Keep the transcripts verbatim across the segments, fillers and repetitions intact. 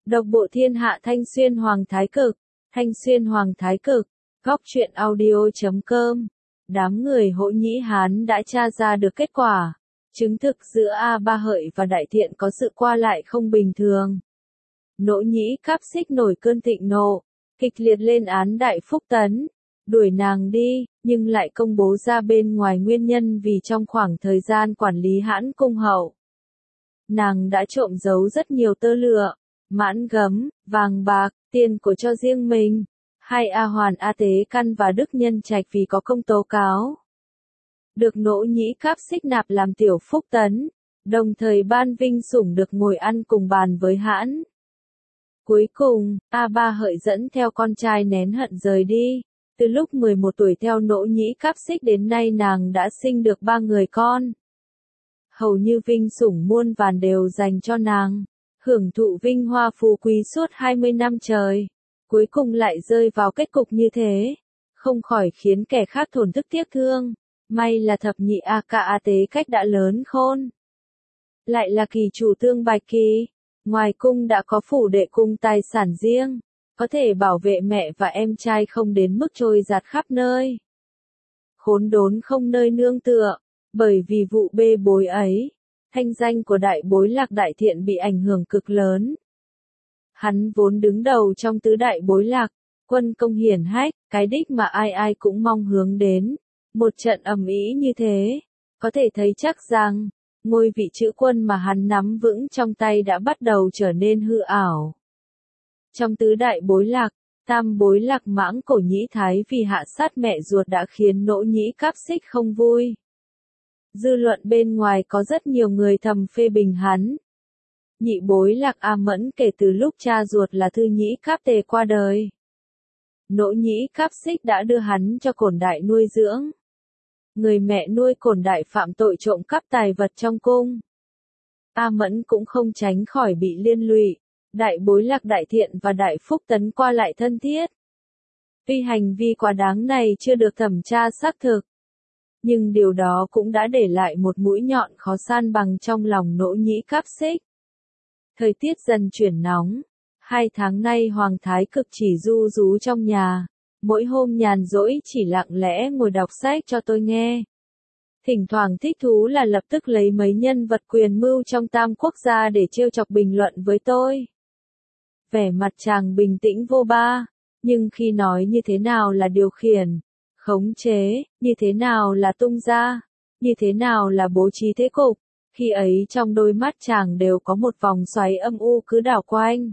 Độc bộ thiên hạ Thanh Xuyên Hoàng Thái Cực, Thanh Xuyên Hoàng Thái Cực, góc truyện audio chấm com. Đám người Hỗ Nhĩ Hán đã tra ra được kết quả, chứng thực giữa A Ba Hợi và Đại Thiện có sự qua lại không bình thường. Nỗ Nhĩ Cáp Xích nổi cơn thịnh nộ, kịch liệt lên án Đại Phúc Tấn, đuổi nàng đi, nhưng lại công bố ra bên ngoài nguyên nhân vì trong khoảng thời gian quản lý Hãn Cung Hậu, nàng đã trộm giấu rất nhiều tơ lụa, mãn gấm, vàng bạc, tiền của cho riêng mình. Hai A Hoàn A Tế Căn và Đức Nhân Trạch vì có công tố cáo, được Nỗ Nhĩ Cáp Xích nạp làm tiểu phúc tấn, đồng thời ban vinh sủng được ngồi ăn cùng bàn với Hãn. Cuối cùng, A Ba Hợi dẫn theo con trai nén hận rời đi. Từ lúc mười một tuổi theo Nỗ Nhĩ Cáp Xích đến nay nàng đã sinh được ba người con. Hầu như vinh sủng muôn vàn đều dành cho nàng, hưởng thụ vinh hoa phú quý suốt hai mươi năm trời. Cuối cùng lại rơi vào kết cục như thế, không khỏi khiến kẻ khác thổn thức tiếc thương. May là thập nhị A Ca A Tế Cách đã lớn khôn, lại là kỳ chủ Tương Bạch Kỳ, ngoài cung đã có phủ đệ cung tài sản riêng, có thể bảo vệ mẹ và em trai không đến mức trôi giạt khắp nơi, khốn đốn không nơi nương tựa. Bởi vì vụ bê bối ấy, thanh danh của Đại Bối Lạc Đại Thiện bị ảnh hưởng cực lớn. Hắn vốn đứng đầu trong tứ đại bối lạc, quân công hiển hách, cái đích mà ai ai cũng mong hướng đến. Một trận ầm ĩ như thế, có thể thấy chắc rằng, ngôi vị chữ quân mà hắn nắm vững trong tay đã bắt đầu trở nên hư ảo. Trong tứ đại bối lạc, tam bối lạc Mãng Cổ Nhĩ Thái vì hạ sát mẹ ruột đã khiến Nỗ Nhĩ Cáp Xích không vui. Dư luận bên ngoài có rất nhiều người thầm phê bình hắn. Nhị bối lạc A Mẫn kể từ lúc cha ruột là Thư Nhĩ Cáp Tề qua đời, Nỗ Nhĩ Cáp Xích đã đưa hắn cho Cổn Đại nuôi dưỡng. Người mẹ nuôi Cổn Đại phạm tội trộm cắp tài vật trong cung, A Mẫn cũng không tránh khỏi bị liên lụy. Đại Bối Lạc Đại Thiện và Đại Phúc Tấn qua lại thân thiết. Tuy hành vi quá đáng này chưa được thẩm tra xác thực, nhưng điều đó cũng đã để lại một mũi nhọn khó san bằng trong lòng Nỗ Nhĩ Cáp Xích. Thời tiết dần chuyển nóng, hai tháng nay Hoàng Thái Cực chỉ ru rú trong nhà, mỗi hôm nhàn rỗi chỉ lặng lẽ ngồi đọc sách cho tôi nghe. Thỉnh thoảng thích thú là lập tức lấy mấy nhân vật quyền mưu trong Tam Quốc ra để trêu chọc bình luận với tôi. Vẻ mặt chàng bình tĩnh vô ba, nhưng khi nói như thế nào là điều khiển, khống chế, như thế nào là tung ra, như thế nào là bố trí thế cục, khi ấy trong đôi mắt chàng đều có một vòng xoáy âm u cứ đảo quanh.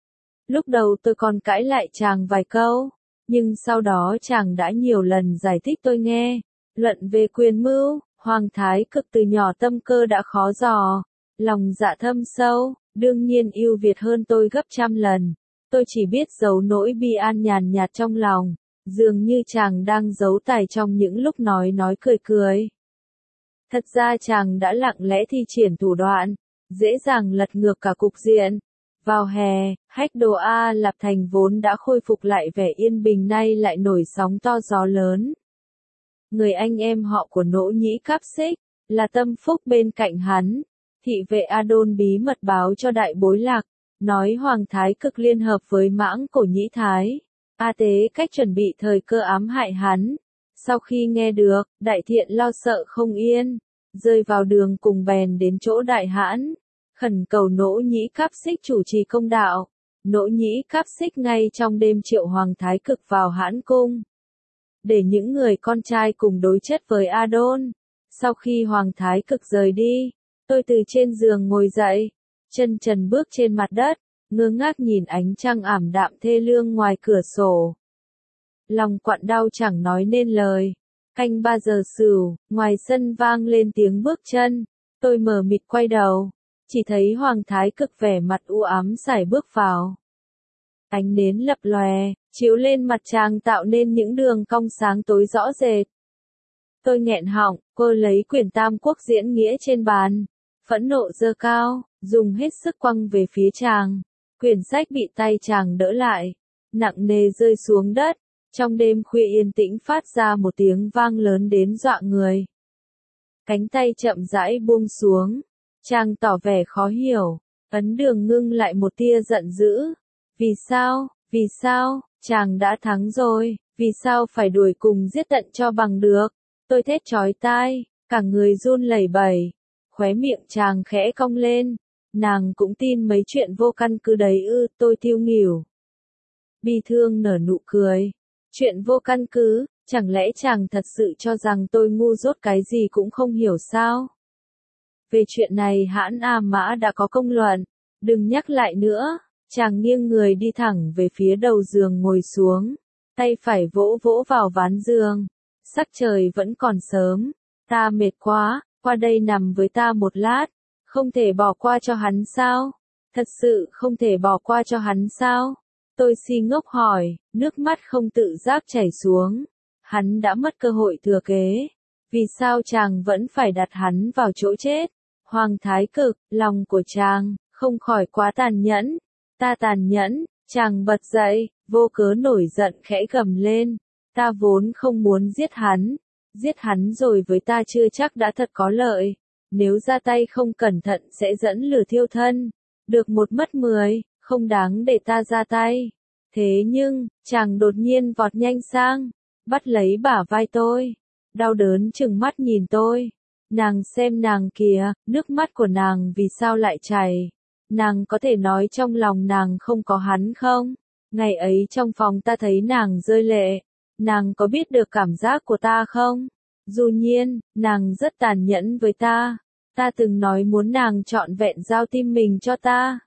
Lúc đầu tôi còn cãi lại chàng vài câu, nhưng sau đó chàng đã nhiều lần giải thích tôi nghe. Luận về quyền mưu, Hoàng Thái Cực từ nhỏ tâm cơ đã khó dò, lòng dạ thâm sâu, đương nhiên ưu việt hơn tôi gấp trăm lần. Tôi chỉ biết giấu nỗi bi an nhàn nhạt trong lòng, dường như chàng đang giấu tài trong những lúc nói nói cười cười. Thật ra chàng đã lặng lẽ thi triển thủ đoạn, dễ dàng lật ngược cả cục diện. Vào hè, Hách Đồ A Lạp Thành vốn đã khôi phục lại vẻ yên bình nay lại nổi sóng to gió lớn. Người anh em họ của Nỗ Nhĩ Cáp Xích, là Tâm Phúc bên cạnh hắn, thị vệ A Đôn bí mật báo cho Đại Bối Lạc, nói Hoàng Thái Cực liên hợp với Mãng Cổ Nhĩ Thái, A Tế Cách chuẩn bị thời cơ ám hại hắn. Sau khi nghe được, Đại Thiện lo sợ không yên, rơi vào đường cùng bèn đến chỗ Đại Hãn, khẩn cầu Nỗ Nhĩ Cáp Xích chủ trì công đạo. Nỗ Nhĩ Cáp Xích ngay trong đêm triệu Hoàng Thái Cực vào Hãn Cung, để những người con trai cùng đối chất với A Đôn. Sau khi Hoàng Thái Cực rời đi, tôi từ trên giường ngồi dậy, chân trần bước trên mặt đất, ngơ ngác nhìn ánh trăng ảm đạm thê lương ngoài cửa sổ. Lòng quặn đau chẳng nói nên lời. Canh ba giờ sửu, ngoài sân vang lên tiếng bước chân, tôi mờ mịt quay đầu, chỉ thấy Hoàng Thái Cực vẻ mặt u ám sải bước vào. Ánh nến lập lòe, chiếu lên mặt chàng tạo nên những đường cong sáng tối rõ rệt. Tôi nghẹn họng, cô lấy quyển Tam Quốc diễn nghĩa trên bàn, phẫn nộ giơ cao, dùng hết sức quăng về phía chàng. Quyển sách bị tay chàng đỡ lại, nặng nề rơi xuống đất. Trong đêm khuya yên tĩnh phát ra một tiếng vang lớn đến dọa người. Cánh tay chậm rãi buông xuống, chàng tỏ vẻ khó hiểu, Ấn Đường ngưng lại một tia giận dữ. Vì sao, vì sao, chàng đã thắng rồi, vì sao phải đuổi cùng giết tận cho bằng được. Tôi thét chói tai, cả người run lẩy bẩy. Khóe miệng chàng khẽ cong lên. Nàng cũng tin mấy chuyện vô căn cứ đấy ư, tôi tiêu nghỉu. Bi thương nở nụ cười. Chuyện vô căn cứ, chẳng lẽ chàng thật sự cho rằng tôi ngu dốt cái gì cũng không hiểu sao? Về chuyện này hãn A Mã đã có công luận, đừng nhắc lại nữa. Chàng nghiêng người đi thẳng về phía đầu giường ngồi xuống, tay phải vỗ vỗ vào ván giường. Sắc trời vẫn còn sớm, ta mệt quá, qua đây nằm với ta một lát. Không thể bỏ qua cho hắn sao? Thật sự không thể bỏ qua cho hắn sao? Tôi si ngốc hỏi, nước mắt không tự giác chảy xuống. Hắn đã mất cơ hội thừa kế. Vì sao chàng vẫn phải đặt hắn vào chỗ chết? Hoàng Thái Cực, lòng của chàng, không khỏi quá tàn nhẫn. Ta tàn nhẫn, chàng bật dậy, vô cớ nổi giận khẽ gầm lên. Ta vốn không muốn giết hắn. Giết hắn rồi với ta chưa chắc đã thật có lợi. Nếu ra tay không cẩn thận sẽ dẫn lửa thiêu thân. Được một mất mười, không đáng để ta ra tay. Thế nhưng, chàng đột nhiên vọt nhanh sang, bắt lấy bả vai tôi. Đau đớn chừng mắt nhìn tôi. Nàng xem nàng kìa, nước mắt của nàng vì sao lại chảy. Nàng có thể nói trong lòng nàng không có hắn không? Ngày ấy trong phòng ta thấy nàng rơi lệ. Nàng có biết được cảm giác của ta không? Dù nhiên, nàng rất tàn nhẫn với ta. Ta từng nói muốn nàng trọn vẹn giao tim mình cho ta.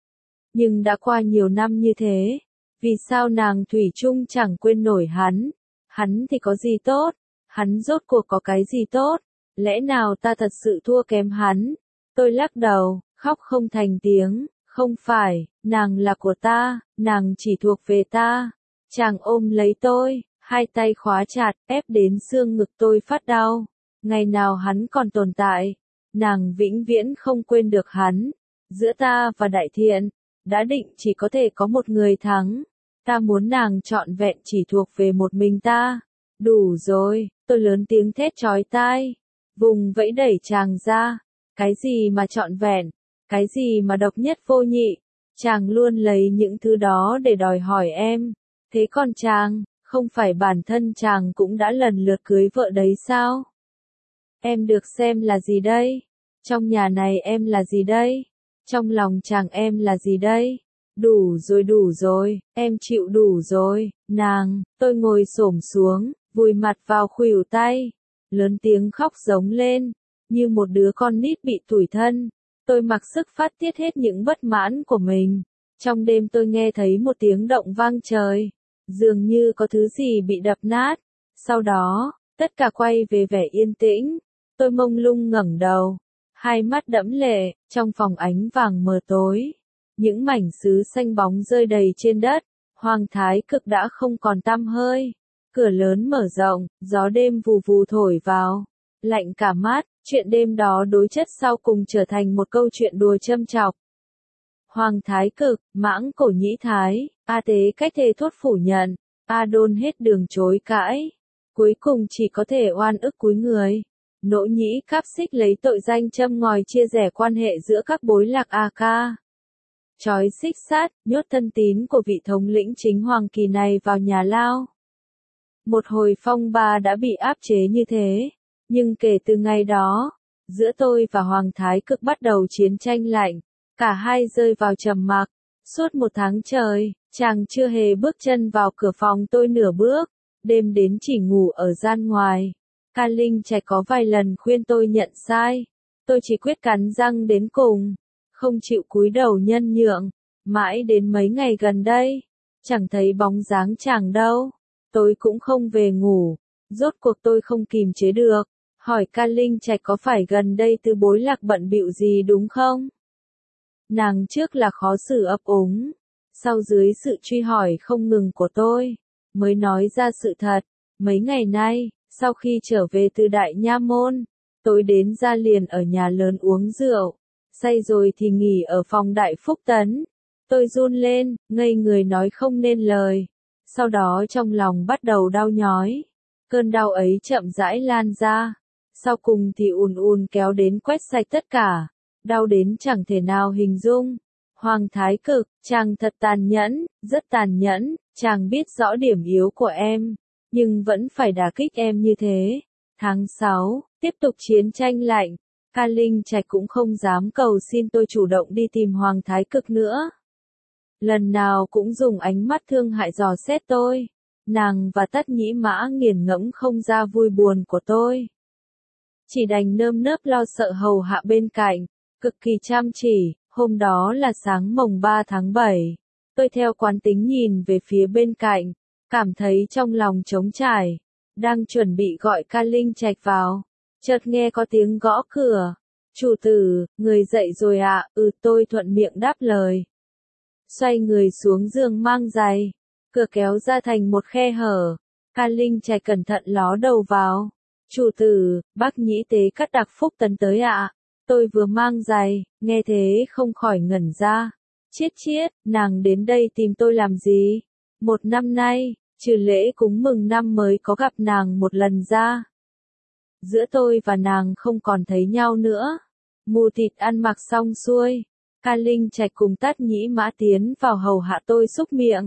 Nhưng đã qua nhiều năm như thế. Vì sao nàng thủy chung chẳng quên nổi hắn? Hắn thì có gì tốt? Hắn rốt cuộc có cái gì tốt? Lẽ nào ta thật sự thua kém hắn? Tôi lắc đầu, khóc không thành tiếng. Không phải, nàng là của ta, nàng chỉ thuộc về ta. Chàng ôm lấy tôi, hai tay khóa chặt, ép đến xương ngực tôi phát đau. Ngày nào hắn còn tồn tại, nàng vĩnh viễn không quên được hắn. Giữa ta và Đại Thiện, đã định chỉ có thể có một người thắng. Ta muốn nàng trọn vẹn chỉ thuộc về một mình ta. Đủ rồi, tôi lớn tiếng thét chói tai. Vùng vẫy đẩy chàng ra. Cái gì mà trọn vẹn? Cái gì mà độc nhất vô nhị? Chàng luôn lấy những thứ đó để đòi hỏi em. Thế còn chàng, không phải bản thân chàng cũng đã lần lượt cưới vợ đấy sao? Em được xem là gì đây? Trong nhà này em là gì đây? Trong lòng chàng em là gì đây? Đủ rồi đủ rồi, em chịu đủ rồi, nàng. Tôi ngồi xổm xuống, vùi mặt vào khuỷu tay, lớn tiếng khóc giống lên, như một đứa con nít bị tủi thân. Tôi mặc sức phát tiết hết những bất mãn của mình. Trong đêm tôi nghe thấy một tiếng động vang trời, dường như có thứ gì bị đập nát. Sau đó, tất cả quay về vẻ yên tĩnh. Tôi mông lung ngẩng đầu, hai mắt đẫm lệ, trong phòng ánh vàng mờ tối. Những mảnh sứ xanh bóng rơi đầy trên đất. Hoàng Thái Cực đã không còn tăm hơi. Cửa lớn mở rộng, gió đêm vù vù thổi vào, lạnh cả mắt. Chuyện đêm đó đối chất sau cùng trở thành một câu chuyện đùa châm chọc. Hoàng Thái Cực, Mãng Cổ Nhĩ Thái, A Tế cách thề thốt phủ nhận, A Đôn hết đường chối cãi. Cuối cùng chỉ có thể oan ức cúi người. Nỗ Nhĩ Cáp Xích lấy tội danh châm ngòi chia rẽ quan hệ giữa các bối lạc A Ca. Chói xích sát, nhốt thân tín của vị thống lĩnh chính hoàng kỳ này vào nhà lao. Một hồi phong ba đã bị áp chế như thế. Nhưng kể từ ngày đó, giữa tôi và Hoàng Thái Cực bắt đầu chiến tranh lạnh. Cả hai rơi vào trầm mặc. Suốt một tháng trời, chàng chưa hề bước chân vào cửa phòng tôi nửa bước. Đêm đến chỉ ngủ ở gian ngoài. Ca Linh Trạch có vài lần khuyên tôi nhận sai. Tôi chỉ quyết cắn răng đến cùng. Không chịu cúi đầu nhân nhượng. Mãi đến mấy ngày gần đây, chẳng thấy bóng dáng chàng đâu. Tôi cũng không về ngủ. Rốt cuộc tôi không kìm chế được. Hỏi Ca Linh Trạch có phải gần đây Tư Bối Lạc bận bịu gì đúng không? Nàng trước là khó xử ấp úng. Sau dưới sự truy hỏi không ngừng của tôi, mới nói ra sự thật. Mấy ngày nay, sau khi trở về từ Đại Nha Môn, tôi đến ra liền ở nhà lớn uống rượu. Say rồi thì nghỉ ở phòng Đại Phúc Tấn. Tôi run lên, ngây người nói không nên lời. Sau đó trong lòng bắt đầu đau nhói. Cơn đau ấy chậm rãi lan ra. Sau cùng thì ùn ùn kéo đến quét sạch tất cả. đau đến chẳng thể nào hình dung. Hoàng thái cực, chàng thật tàn nhẫn, rất tàn nhẫn, chàng biết rõ điểm yếu của em, nhưng vẫn phải đả kích em như thế. Tháng sáu, tiếp tục chiến tranh lạnh, Ca Linh Trạch cũng không dám cầu xin tôi chủ động đi tìm Hoàng thái cực nữa. Lần nào cũng dùng ánh mắt thương hại dò xét tôi. Nàng và Tất Nhĩ Mã nghiền ngẫm không ra vui buồn của tôi. Chỉ đành nơm nớp lo sợ hầu hạ bên cạnh, cực kỳ chăm chỉ. Hôm đó là sáng mồng ba tháng bảy. Tôi theo quán tính nhìn về phía bên cạnh, cảm thấy trong lòng trống trải. Đang chuẩn bị gọi Ca Linh Trạch vào, chợt nghe có tiếng gõ cửa. Chủ tử, người dậy rồi ạ, à? Ừ, tôi thuận miệng đáp lời. Xoay người xuống giường mang giày, cửa kéo ra thành một khe hở. Ca Linh Trạch cẩn thận ló đầu vào. Chủ tử, bác nhĩ tế cắt đặc Phúc Tấn tới ạ. À? Tôi vừa mang giày, nghe thế không khỏi ngẩn ra. Chiết chiết, nàng đến đây tìm tôi làm gì? Một năm nay, trừ lễ cúng mừng năm mới có gặp nàng một lần ra. Giữa tôi và nàng không còn thấy nhau nữa. Mù thịt ăn mặc xong xuôi, Ca Linh Trạch cùng Tất Nhĩ Mã tiến vào hầu hạ tôi xúc miệng.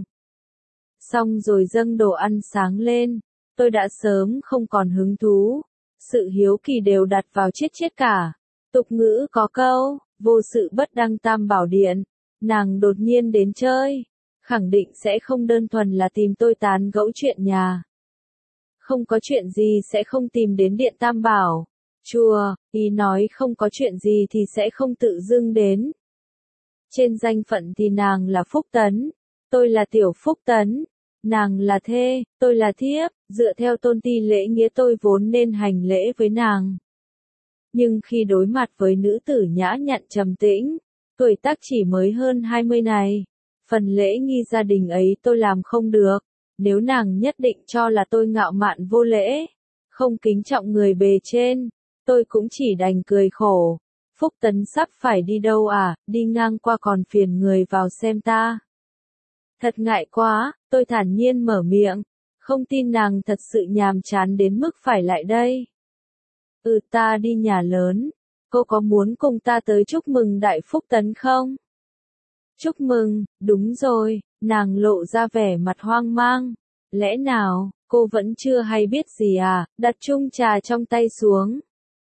Xong rồi dâng đồ ăn sáng lên, tôi đã sớm không còn hứng thú. Sự hiếu kỳ đều đặt vào chiết chiết cả. Tục ngữ có câu, vô sự bất đăng tam bảo điện, nàng đột nhiên đến chơi, khẳng định sẽ không đơn thuần là tìm tôi tán gẫu chuyện nhà. Không có chuyện gì sẽ không tìm đến điện tam bảo. Chùa, ý nói không có chuyện gì thì sẽ không tự dưng đến. Trên danh phận thì nàng là Phúc Tấn, tôi là Tiểu Phúc Tấn, nàng là thê, tôi là thiếp, dựa theo tôn ti lễ nghĩa tôi vốn nên hành lễ với nàng. Nhưng khi đối mặt với nữ tử nhã nhặn trầm tĩnh, tuổi tác chỉ mới hơn hai mươi này, phần lễ nghi gia đình ấy tôi làm không được. Nếu nàng nhất định cho là tôi ngạo mạn vô lễ, không kính trọng người bề trên, tôi cũng chỉ đành cười khổ. Phúc Tấn sắp phải đi đâu à, đi ngang qua còn phiền người vào xem ta. Thật ngại quá, tôi thản nhiên mở miệng, không tin nàng thật sự nhàm chán đến mức phải lại đây. Ừ, ta đi nhà lớn, cô có muốn cùng ta tới chúc mừng Đại Phúc Tấn không? Chúc mừng, đúng rồi, nàng lộ ra vẻ mặt hoang mang. Lẽ nào, cô vẫn chưa hay biết gì à, đặt chung trà trong tay xuống.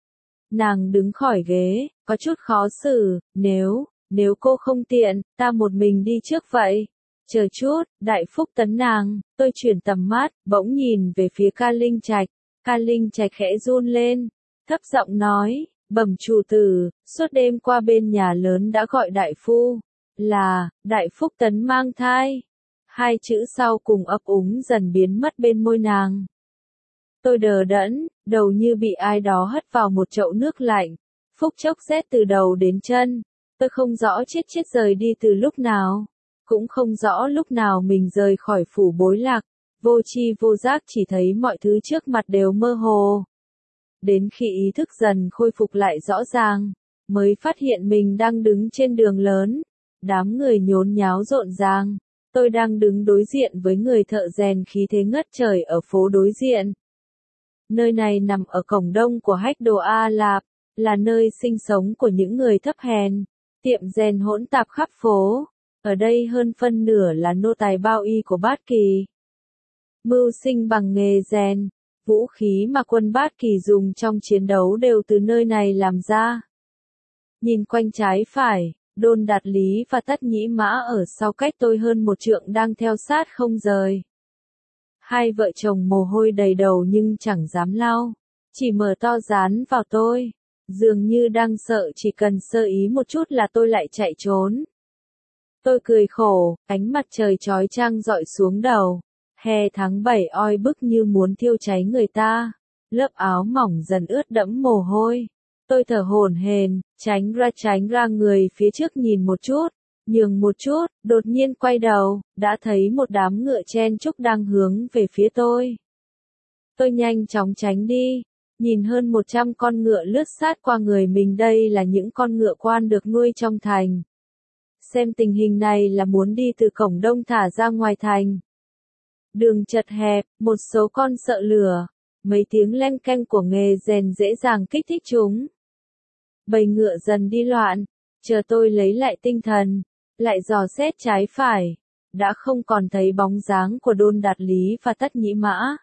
Nàng đứng khỏi ghế, có chút khó xử, nếu, nếu cô không tiện, ta một mình đi trước vậy. Chờ chút, Đại Phúc Tấn nàng, tôi chuyển tầm mắt, bỗng nhìn về phía Ca Linh Trạch. Ca Linh Trạch khẽ run lên, thấp giọng nói, bẩm chủ tử, suốt đêm qua bên nhà lớn đã gọi đại phu, là, Đại Phúc Tấn mang thai. Hai chữ sau cùng ấp úng dần biến mất bên môi nàng. Tôi đờ đẫn, đầu như bị ai đó hất vào một chậu nước lạnh. Phúc chốc rét từ đầu đến chân. Tôi không rõ chết chết rời đi từ lúc nào. Cũng không rõ lúc nào mình rời khỏi phủ Bối Lạc. Vô tri vô giác chỉ thấy mọi thứ trước mặt đều mơ hồ. Đến khi ý thức dần khôi phục lại rõ ràng, mới phát hiện mình đang đứng trên đường lớn. Đám người nhốn nháo rộn ràng. Tôi đang đứng đối diện với người thợ rèn khí thế ngất trời ở phố đối diện. Nơi này nằm ở cổng đông của Hách Đồ A Lạp, là nơi sinh sống của những người thấp hèn. Tiệm rèn hỗn tạp khắp phố. Ở đây hơn phân nửa là nô tài bao y của Bát Kỳ. Mưu sinh bằng nghề rèn, vũ khí mà quân Bát Kỳ dùng trong chiến đấu đều từ nơi này làm ra. Nhìn quanh trái phải, Đôn Đạt Lý và Tất Nhĩ Mã ở sau cách tôi hơn một trượng đang theo sát không rời. Hai vợ chồng mồ hôi đầy đầu nhưng chẳng dám lau, chỉ mở to dán vào tôi, dường như đang sợ chỉ cần sơ ý một chút là tôi lại chạy trốn. Tôi cười khổ, ánh mặt trời chói chang rọi xuống đầu, hè tháng bảy oi bức như muốn thiêu cháy người ta, lớp áo mỏng dần ướt đẫm mồ hôi. Tôi thở hổn hển, tránh ra tránh ra người phía trước nhìn một chút, nhường một chút, đột nhiên quay đầu, đã thấy một đám ngựa chen chúc đang hướng về phía tôi. Tôi nhanh chóng tránh đi, nhìn hơn một trăm con ngựa lướt sát qua người mình, đây là những con ngựa quan được nuôi trong thành. Xem tình hình này là muốn đi từ cổng đông thả ra ngoài thành. Đường chật hẹp, một số con sợ lửa, mấy tiếng len keng của nghề rèn dễ dàng kích thích chúng. bầy ngựa dần đi loạn, chờ tôi lấy lại tinh thần, lại dò xét trái phải, đã không còn thấy bóng dáng của Đôn Đạt Lý và Tất Nhĩ Mã.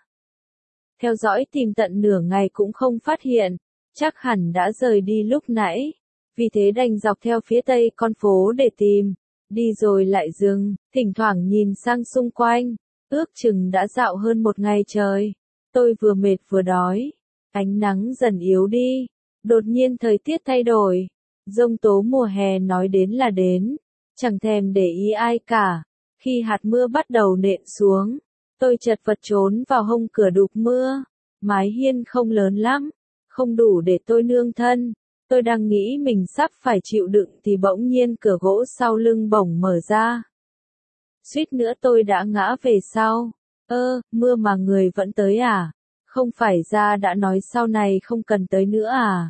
Theo dõi tìm tận nửa ngày cũng không phát hiện, chắc hẳn đã rời đi lúc nãy, vì thế đành dọc theo phía tây con phố để tìm, đi rồi lại dừng, thỉnh thoảng nhìn sang xung quanh, ước chừng đã dạo hơn một ngày trời. Tôi vừa mệt vừa đói, ánh nắng dần yếu đi, đột nhiên thời tiết thay đổi, giông tố mùa hè nói đến là đến, chẳng thèm để ý ai cả. Khi hạt mưa bắt đầu nện xuống, tôi chật vật trốn vào hông cửa đục mưa, mái hiên không lớn lắm, không đủ để tôi nương thân. Tôi đang nghĩ mình sắp phải chịu đựng thì bỗng nhiên cửa gỗ sau lưng bổng mở ra. Suýt nữa tôi đã ngã về sau. Ơ, mưa mà người vẫn tới à? Không phải ra đã nói sau này không cần tới nữa à?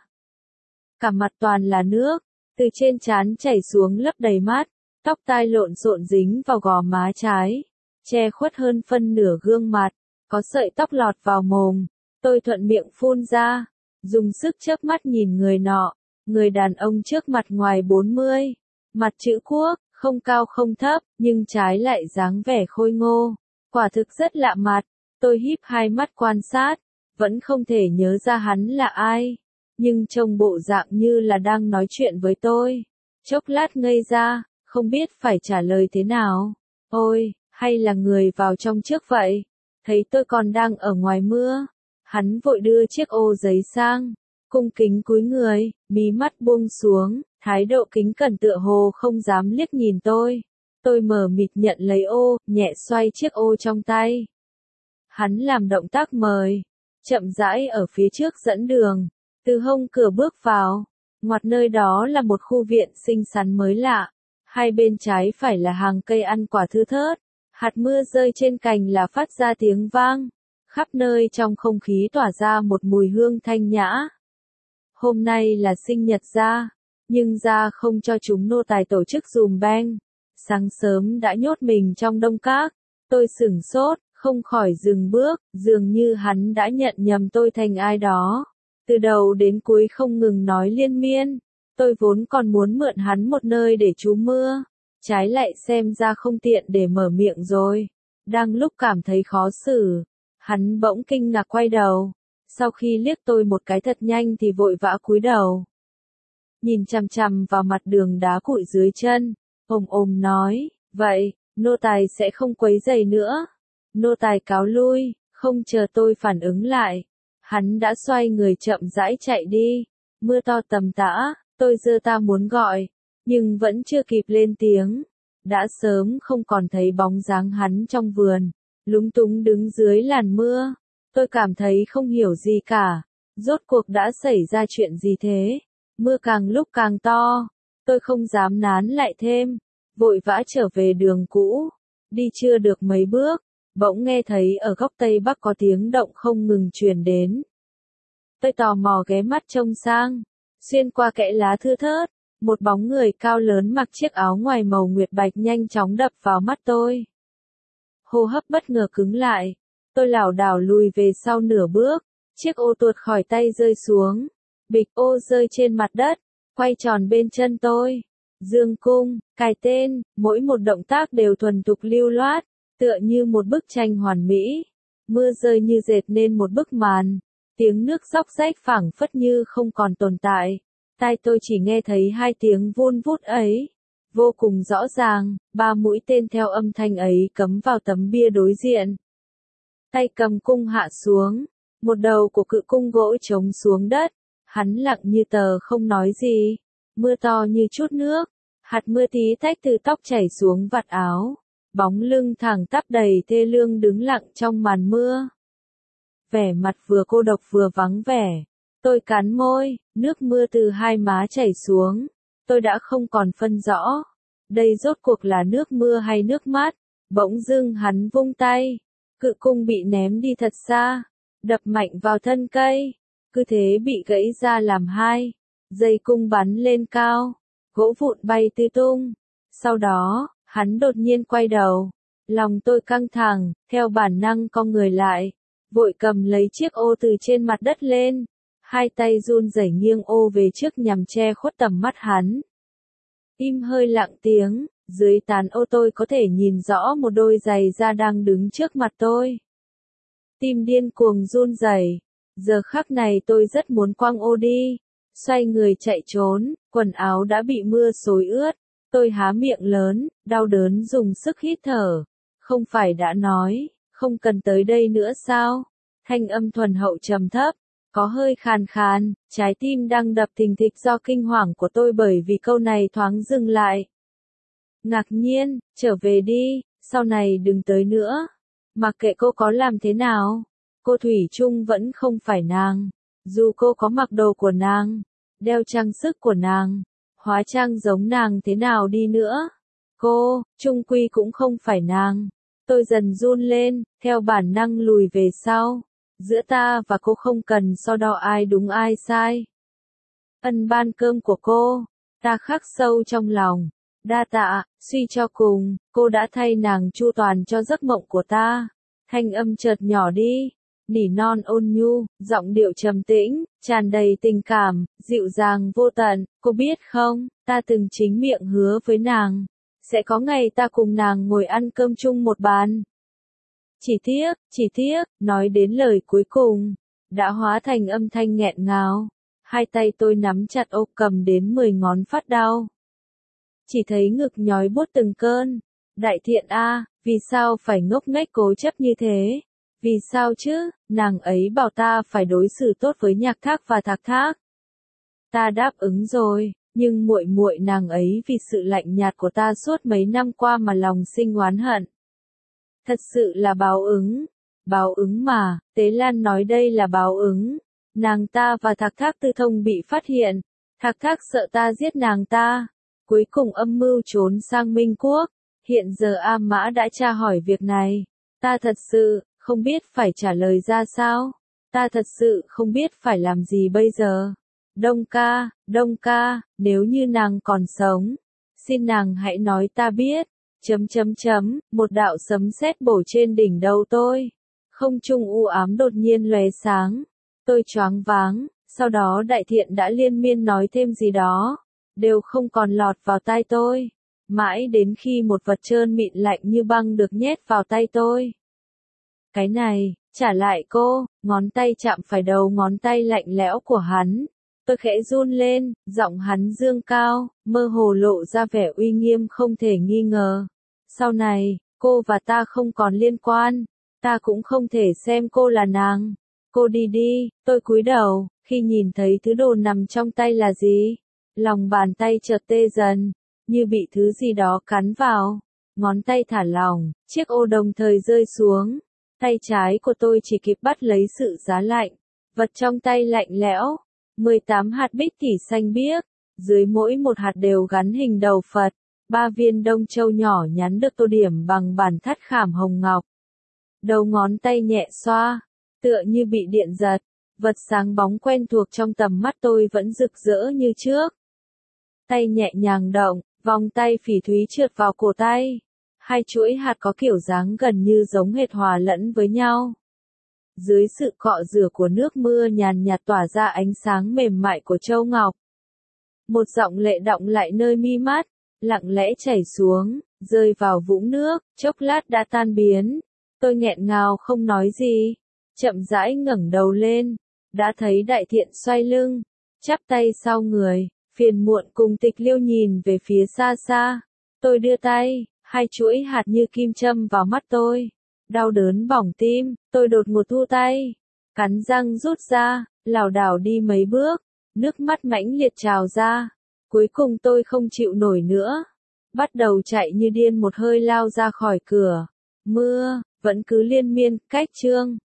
Cả mặt toàn là nước, từ trên trán chảy xuống lấp đầy mắt, tóc tai lộn xộn dính vào gò má trái, che khuất hơn phân nửa gương mặt, có sợi tóc lọt vào mồm. Tôi thuận miệng phun ra, dùng sức chớp mắt nhìn người nọ, người đàn ông trước mặt ngoài bốn mươi, mặt chữ quốc, không cao không thấp, nhưng trái lại dáng vẻ khôi ngô, quả thực rất lạ mặt. Tôi híp hai mắt quan sát, vẫn không thể nhớ ra hắn là ai, nhưng trông bộ dạng như là đang nói chuyện với tôi. Chốc lát ngây ra, không biết phải trả lời thế nào. Ôi, hay là người vào trong trước vậy? Thấy tôi còn đang ở ngoài mưa, hắn vội đưa chiếc ô giấy sang, cung kính cúi người, mí mắt buông xuống, thái độ kính cẩn tựa hồ không dám liếc nhìn tôi. Tôi mờ mịt nhận lấy ô, nhẹ xoay chiếc ô trong tay. Hắn làm động tác mời, chậm rãi ở phía trước dẫn đường, từ hông cửa bước vào, ngoặt nơi đó là một khu viện xinh xắn mới lạ, hai bên trái phải là hàng cây ăn quả thưa thớt, hạt mưa rơi trên cành là phát ra tiếng vang, khắp nơi trong không khí tỏa ra một mùi hương thanh nhã. Hôm nay là sinh nhật Gia, nhưng Gia không cho chúng nô tài tổ chức dùm beng, sáng sớm đã nhốt mình trong đông các. Tôi sửng sốt, không khỏi dừng bước, dường như hắn đã nhận nhầm tôi thành ai đó. Từ đầu đến cuối không ngừng nói liên miên, tôi vốn còn muốn mượn hắn một nơi để trú mưa, trái lại xem ra không tiện để mở miệng rồi. Đang lúc cảm thấy khó xử, hắn bỗng kinh ngạc quay đầu, sau khi liếc tôi một cái thật nhanh thì vội vã cúi đầu. Nhìn chằm chằm vào mặt đường đá cuội dưới chân, ồm ồm nói, vậy, nô tài sẽ không quấy rầy nữa. Nô tài cáo lui, không chờ tôi phản ứng lại. Hắn đã xoay người chậm rãi chạy đi, mưa to tầm tã, tôi giơ ta muốn gọi, nhưng vẫn chưa kịp lên tiếng. Đã sớm không còn thấy bóng dáng hắn trong vườn, lúng túng đứng dưới làn mưa. Tôi cảm thấy không hiểu gì cả, rốt cuộc đã xảy ra chuyện gì thế? Mưa càng lúc càng to, tôi không dám nán lại thêm, vội vã trở về đường cũ. Đi chưa được mấy bước, bỗng nghe thấy ở góc tây bắc có tiếng động không ngừng truyền đến. Tôi tò mò ghé mắt trông sang, xuyên qua kẽ lá thưa thớt, một bóng người cao lớn mặc chiếc áo ngoài màu nguyệt bạch nhanh chóng đập vào mắt tôi. Hô hấp bất ngờ cứng lại, tôi lảo đảo lùi về sau nửa bước, chiếc ô tuột khỏi tay rơi xuống, bịch ô rơi trên mặt đất, quay tròn bên chân tôi. Dương cung, cài tên, mỗi một động tác đều thuần thục lưu loát, tựa như một bức tranh hoàn mỹ. Mưa rơi như dệt nên một bức màn, tiếng nước róc rách phảng phất như không còn tồn tại. Tai tôi chỉ nghe thấy hai tiếng vun vút ấy, vô cùng rõ ràng, ba mũi tên theo âm thanh ấy cắm vào tấm bia đối diện. Tay cầm cung hạ xuống, một đầu của cự cung gỗ trống xuống đất, hắn lặng như tờ không nói gì. Mưa to như chút nước, hạt mưa tí tách từ tóc chảy xuống vạt áo, bóng lưng thẳng tắp đầy thê lương đứng lặng trong màn mưa. Vẻ mặt vừa cô độc vừa vắng vẻ, tôi cắn môi, nước mưa từ hai má chảy xuống, tôi đã không còn phân rõ, đây rốt cuộc là nước mưa hay nước mắt. Bỗng dưng hắn vung tay, cự cung bị ném đi thật xa, đập mạnh vào thân cây, cứ thế bị gãy ra làm hai. Dây cung bắn lên cao, gỗ vụn bay tứ tung. Sau đó, hắn đột nhiên quay đầu. Lòng tôi căng thẳng, theo bản năng cong người lại, vội cầm lấy chiếc ô từ trên mặt đất lên. hai tay run rẩy nghiêng ô về trước nhằm che khuất tầm mắt hắn. Im hơi lặng tiếng, dưới tán ô tôi có thể nhìn rõ một đôi giày da đang đứng trước mặt tôi. Tim điên cuồng run rẩy, giờ khắc này tôi rất muốn quăng ô đi, xoay người chạy trốn, quần áo đã bị mưa xối ướt, tôi há miệng lớn, đau đớn dùng sức hít thở. Không phải đã nói, không cần tới đây nữa sao? Thanh âm thuần hậu trầm thấp, có hơi khàn khàn, trái tim đang đập thình thịch do kinh hoàng của tôi bởi vì câu này thoáng dừng lại. Ngạc nhiên, trở về đi, sau này đừng tới nữa. Mặc kệ cô có làm thế nào, cô thủy chung vẫn không phải nàng. Dù cô có mặc đồ của nàng, đeo trang sức của nàng, hóa trang giống nàng thế nào đi nữa, cô, chung quy cũng không phải nàng. Tôi dần run lên, theo bản năng lùi về sau. Giữa ta và cô không cần so đo ai đúng ai sai. Ân ban cơm của cô, ta khắc sâu trong lòng. Đa tạ, suy cho cùng, cô đã thay nàng chu toàn cho giấc mộng của ta. Thanh âm chợt nhỏ đi, nỉ non ôn nhu, giọng điệu trầm tĩnh, tràn đầy tình cảm, dịu dàng vô tận. Cô biết không, ta từng chính miệng hứa với nàng, sẽ có ngày ta cùng nàng ngồi ăn cơm chung một bàn. Chỉ tiếc, chỉ tiếc, nói đến lời cuối cùng, đã hóa thành âm thanh nghẹn ngào. Hai tay tôi nắm chặt ô cầm đến mười ngón phát đau. Chỉ thấy ngực nhói buốt từng cơn. Đại thiện a, vì sao phải ngốc nghếch cố chấp như thế? Vì sao chứ, nàng ấy bảo ta phải đối xử tốt với Nhạc Thác và Thạc Thác. Ta đáp ứng rồi, nhưng muội muội nàng ấy vì sự lạnh nhạt của ta suốt mấy năm qua mà lòng sinh oán hận. Thật sự là báo ứng. Báo ứng mà, Tế Lan nói đây là báo ứng. Nàng ta và Thạc Thác tư thông bị phát hiện. Thạc Thác sợ ta giết nàng ta. Cuối cùng âm mưu trốn sang Minh Quốc. Hiện giờ A Mã đã tra hỏi việc này. Ta thật sự, không biết phải trả lời ra sao. Ta thật sự không biết phải làm gì bây giờ. Đông ca, Đông ca, nếu như nàng còn sống, xin nàng hãy nói ta biết. Chấm chấm chấm, một đạo sấm sét bổ trên đỉnh đầu tôi. Không trung u ám đột nhiên lóe sáng. Tôi choáng váng, sau đó Đại Thiện đã liên miên nói thêm gì đó. Đều không còn lọt vào tai tôi. Mãi đến khi một vật trơn mịn lạnh như băng được nhét vào tay tôi. Cái này, trả lại cô, ngón tay chạm phải đầu ngón tay lạnh lẽo của hắn. Tôi khẽ run lên, giọng hắn dương cao, mơ hồ lộ ra vẻ uy nghiêm không thể nghi ngờ. Sau này, cô và ta không còn liên quan, ta cũng không thể xem cô là nàng. Cô đi đi, tôi cúi đầu, khi nhìn thấy thứ đồ nằm trong tay là gì? Lòng bàn tay chợt tê dần, như bị thứ gì đó cắn vào. Ngón tay thả lỏng, chiếc ô đồng thời rơi xuống. Tay trái của tôi chỉ kịp bắt lấy sự giá lạnh. Vật trong tay lạnh lẽo. mười tám hạt bích thủy xanh biếc. Dưới mỗi một hạt đều gắn hình đầu Phật. Ba viên đông châu nhỏ nhắn được tô điểm bằng bản thắt khảm hồng ngọc. Đầu ngón tay nhẹ xoa, tựa như bị điện giật. Vật sáng bóng quen thuộc trong tầm mắt tôi vẫn rực rỡ như trước. Tay nhẹ nhàng động, vòng tay phỉ thúy trượt vào cổ tay. Hai chuỗi hạt có kiểu dáng gần như giống hệt hòa lẫn với nhau. Dưới sự cọ rửa của nước mưa nhàn nhạt tỏa ra ánh sáng mềm mại của châu ngọc. Một giọng lệ đọng lại nơi mi mắt, lặng lẽ chảy xuống, rơi vào vũng nước, chốc lát đã tan biến. Tôi nghẹn ngào không nói gì, chậm rãi ngẩng đầu lên, đã thấy Đại Thiện xoay lưng, chắp tay sau người, phiền muộn cùng Tịch Liêu nhìn về phía xa xa. Tôi đưa tay, hai chuỗi hạt như kim châm vào mắt tôi. Đau đớn bỏng tim, tôi đột ngột thu tay, cắn răng rút ra, lảo đảo đi mấy bước, nước mắt mãnh liệt trào ra. Cuối cùng tôi không chịu nổi nữa, bắt đầu chạy như điên một hơi lao ra khỏi cửa. Mưa vẫn cứ liên miên, cách chương